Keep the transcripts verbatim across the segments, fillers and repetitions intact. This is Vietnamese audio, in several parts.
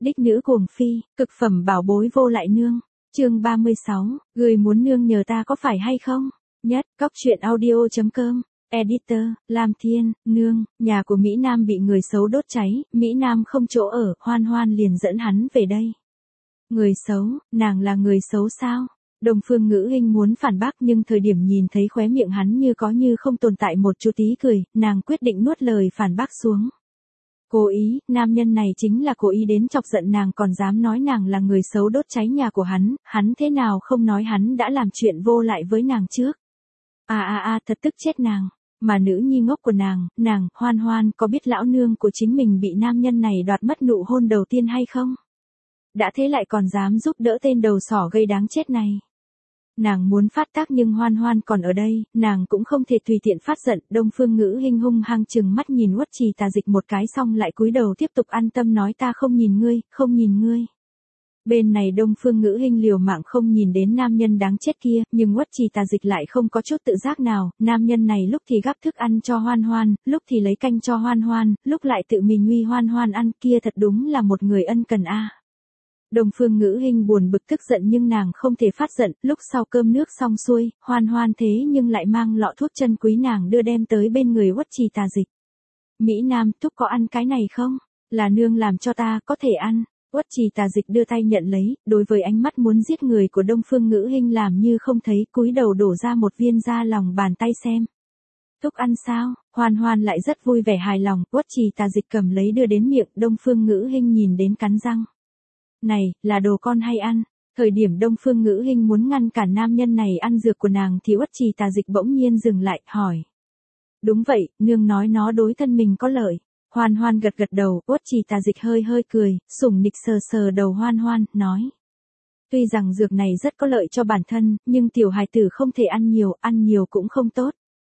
Đích nữ cuồng phi, cực phẩm bảo bối vô lại nương. Chương ba mươi sáu, người muốn nương nhờ ta có phải hay không? Nhất, Cóc truyện audio.com. Editor, Lam Thiên, nương, nhà của Mỹ Nam bị người xấu đốt cháy, Mỹ Nam không chỗ ở, Hoan Hoan liền dẫn hắn về đây. Người xấu, nàng là người xấu sao? Đông Phương Ngữ Hinh muốn phản bác nhưng thời điểm nhìn thấy khóe miệng hắn như có như không tồn tại một chút tí cười, nàng quyết định nuốt lời phản bác xuống. Cố ý, nam nhân này chính là cố ý đến chọc giận nàng còn dám nói nàng là người xấu đốt cháy nhà của hắn, hắn thế nào không nói hắn đã làm chuyện vô lại với nàng trước. À à à thật tức chết nàng, mà nữ nhi ngốc của nàng, nàng, Hoan Hoan có biết lão nương của chính mình bị nam nhân này đoạt mất nụ hôn đầu tiên hay không? Đã thế lại còn dám giúp đỡ tên đầu sỏ gây đáng chết này. Nàng muốn phát tác nhưng Hoan Hoan còn ở đây, nàng cũng không thể tùy tiện phát giận. Đông Phương Ngữ Hinh hung hăng chừng mắt nhìn Uất Trì Tà Dịch một cái xong lại cúi đầu tiếp tục an tâm nói ta không nhìn ngươi, không nhìn ngươi. Bên này Đông Phương Ngữ Hinh liều mạng không nhìn đến nam nhân đáng chết kia, nhưng Uất Trì Tà Dịch lại không có chút tự giác nào, nam nhân này lúc thì gắp thức ăn cho Hoan Hoan, lúc thì lấy canh cho Hoan Hoan, lúc lại tự mình uy Hoan Hoan ăn, kia thật đúng là một người ân cần a. Đông Phương Ngữ Hinh buồn bực tức giận nhưng nàng không thể phát giận, lúc sau cơm nước xong xuôi, Hoan Hoan thế nhưng lại mang lọ thuốc chân quý nàng đưa đem tới bên người Uất Trì Tà Dịch. Mỹ Nam, thúc có ăn cái này không? Là nương làm cho ta, có thể ăn. Uất Trì Tà Dịch đưa tay nhận lấy, đối với ánh mắt muốn giết người của Đông Phương Ngữ Hinh làm như không thấy, cúi đầu đổ ra một viên ra lòng bàn tay xem. Thúc ăn sao? Hoan Hoan lại rất vui vẻ hài lòng, Uất Trì Tà Dịch cầm lấy đưa đến miệng, Đông Phương Ngữ Hinh nhìn đến cắn răng. Này, là đồ con hay ăn? Thời điểm Đông Phương Ngữ Hinh muốn ngăn cản nam nhân này ăn dược của nàng thì Uất Trì Tà Dịch bỗng nhiên dừng lại, hỏi. Đúng vậy, nương nói nó đối thân mình có lợi. Hoan Hoan gật gật đầu, Uất Trì Tà Dịch hơi hơi cười, sủng nịch sờ sờ đầu Hoan Hoan, nói. Tuy rằng dược này rất có lợi cho bản thân, nhưng tiểu hài tử không thể ăn nhiều, ăn nhiều cũng không tốt.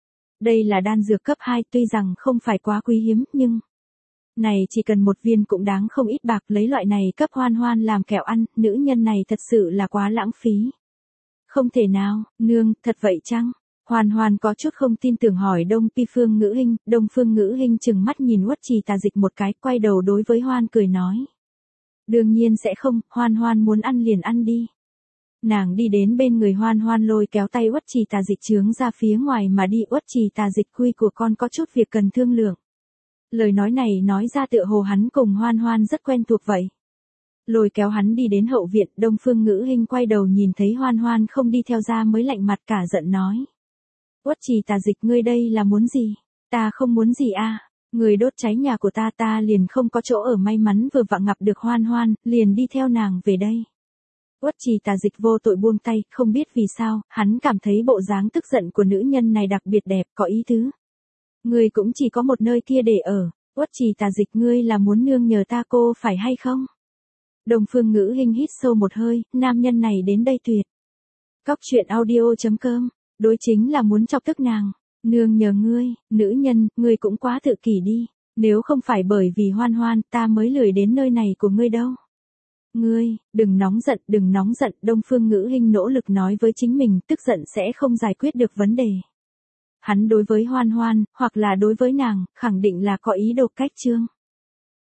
Đây là đan dược cấp hai, tuy rằng không phải quá quý hiếm, nhưng... Này chỉ cần một viên cũng đáng không ít bạc, lấy loại này cấp Hoan Hoan làm kẹo ăn, nữ nhân này thật sự là quá lãng phí. Không thể nào, nương, thật vậy chăng? Hoan Hoan có chút không tin tưởng hỏi Đông Pi Phương Ngữ Hinh, Đông Phương Ngữ Hinh chừng mắt nhìn Uất Trì Tà Dịch một cái, quay đầu đối với Hoan cười nói. Đương nhiên sẽ không, Hoan Hoan muốn ăn liền ăn đi. Nàng đi đến bên người Hoan Hoan lôi kéo tay Uất Trì Tà Dịch chướng ra phía ngoài mà đi. Uất Trì Tà Dịch, quy của con có chút việc cần thương lượng. Lời nói này nói ra tựa hồ hắn cùng Hoan Hoan rất quen thuộc vậy. Lôi kéo hắn đi đến hậu viện, Đông Phương Ngữ Hinh quay đầu nhìn thấy Hoan Hoan không đi theo ra mới lạnh mặt cả giận nói. Uất Trì Tà Dịch, ngươi đây là muốn gì? Ta không muốn gì a. Người đốt cháy nhà của ta ta liền không có chỗ ở, may mắn vừa vặn gặp được Hoan Hoan, liền đi theo nàng về đây. Uất Trì Tà Dịch vô tội buông tay, không biết vì sao, hắn cảm thấy bộ dáng tức giận của nữ nhân này đặc biệt đẹp, có ý tứ. Ngươi cũng chỉ có một nơi kia để ở, Uất Trì Tà Dịch, ngươi là muốn nương nhờ ta cô phải hay không? Đông Phương Ngữ Hinh hít sâu một hơi, nam nhân này đến đây tuyệt. Cóc truyện audio.com, đối chính là muốn chọc tức nàng. Nương nhờ ngươi, nữ nhân, ngươi cũng quá tự kỷ đi. Nếu không phải bởi vì Hoan Hoan, ta mới lười đến nơi này của ngươi đâu. Ngươi, đừng nóng giận, đừng nóng giận, Đông Phương Ngữ Hinh nỗ lực nói với chính mình, tức giận sẽ không giải quyết được vấn đề. Hắn đối với Hoan Hoan, hoặc là đối với nàng, khẳng định là có ý đồ cách trương.